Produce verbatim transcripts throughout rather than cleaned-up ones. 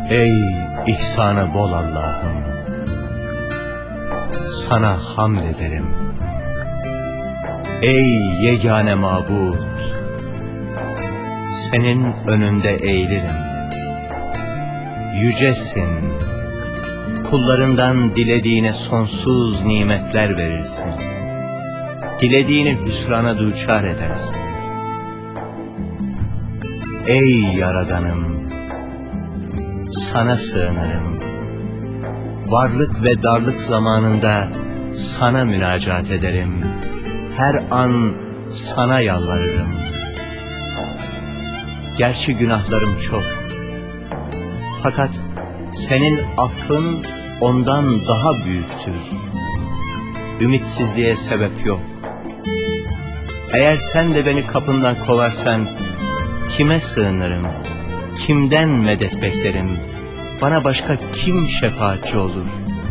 Ey ihsanı bol Allah'ım, sana hamd ederim. Ey yegane mabud, senin önünde eğilirim. Yücesin, kullarından dilediğine sonsuz nimetler verirsin. Dilediğini hüsrana düçar edersin. Ey Yaradanım, sana sığınırım. Varlık ve darlık zamanında sana münacat ederim. Her an sana yalvarırım. Gerçi günahlarım çok, fakat senin affın ondan daha büyüktür. Ümitsizliğe sebep yok. Eğer sen de beni kapından kovarsan, kime sığınırım? Kimden medet beklerim? Bana başka kim şefaatçi olur?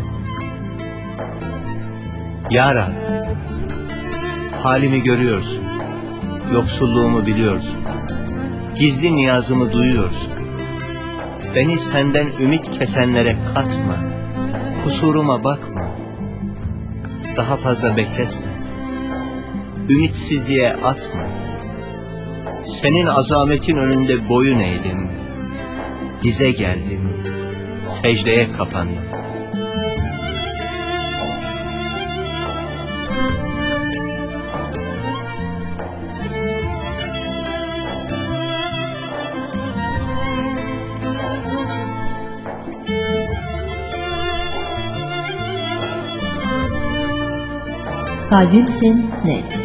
Ya Rab, halimi görüyorsun, yoksulluğumu biliyorsun, gizli niyazımı duyuyorsun. Beni senden ümit kesenlere katma, kusuruma bakma, daha fazla bekletme, ümitsizliğe atma. Senin azametin önünde boyun eğdim, dize geldim, secdeye kapandım. Kalbimsin net.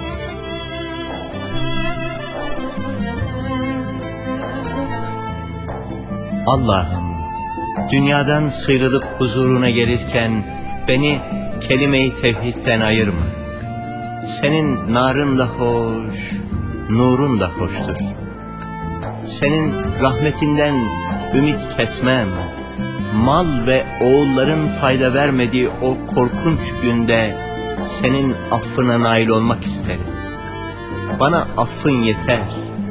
Allah'ım, dünyadan sıyrılıp huzuruna gelirken beni kelime-i tevhidden ayırma. Senin narın da hoş, nurun da hoştur. Senin rahmetinden ümit kesmem. Mal ve oğulların fayda vermediği o korkunç günde senin affına nail olmak isterim. Bana affın yeter.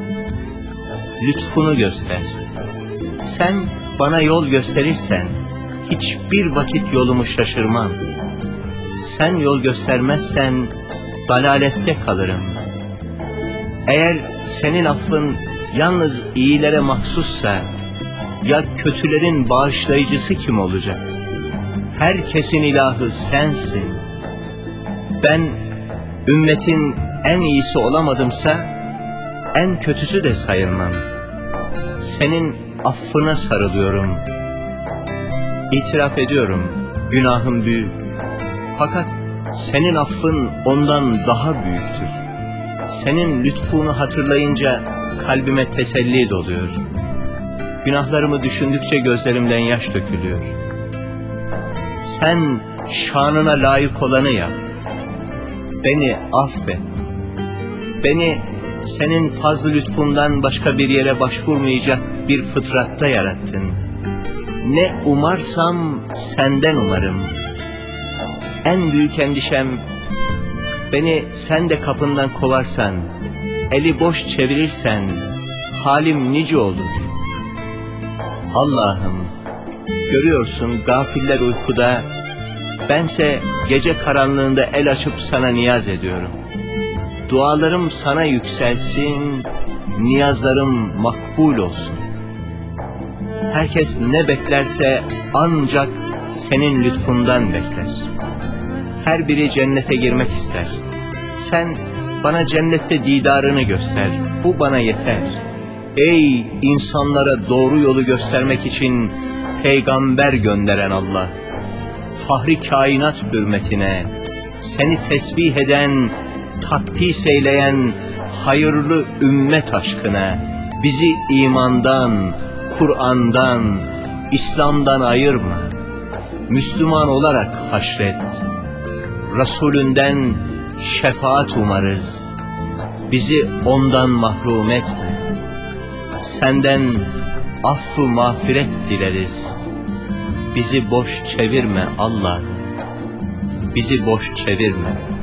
Lütfunu göster. Sen bana yol gösterirsen hiçbir vakit yolumu şaşırmam. Sen yol göstermezsen dalalette kalırım. Eğer senin affın yalnız iyilere mahsussa, ya kötülerin bağışlayıcısı kim olacak? Herkesin ilahı sensin. Ben ümmetin en iyisi olamadımsa en kötüsü de sayılmam. Senin affına sarılıyorum. İtiraf ediyorum, günahım büyük. Fakat senin affın ondan daha büyüktür. Senin lütfunu hatırlayınca kalbime teselli doluyor. Günahlarımı düşündükçe gözlerimden yaş dökülüyor. Sen şanına layık olanı yap. Beni affet. Beni senin fazl-ı lütfundan başka bir yere başvurmayacak bir fıtratta yarattın. Ne umarsam senden umarım. En büyük endişem, beni sen de kapından kovarsan, eli boş çevirirsen, halim nice olur. Allah'ım, görüyorsun gafiller uykuda, bense gece karanlığında el açıp sana niyaz ediyorum. Dualarım sana yükselsin, niyazlarım makbul olsun. Herkes ne beklerse ancak senin lütfundan bekler. Her biri cennete girmek ister. Sen bana cennette didarını göster, bu bana yeter. Ey insanlara doğru yolu göstermek için peygamber gönderen Allah! Fahri kainat hürmetine, seni tesbih eden, takdis eyleyen hayırlı ümmet aşkına bizi imandan, Kur'an'dan, İslam'dan ayırma. Müslüman olarak haşret. Resulünden şefaat umarız. Bizi ondan mahrum etme. Senden affı mağfiret dileriz. Bizi boş çevirme Allah. Bizi boş çevirme.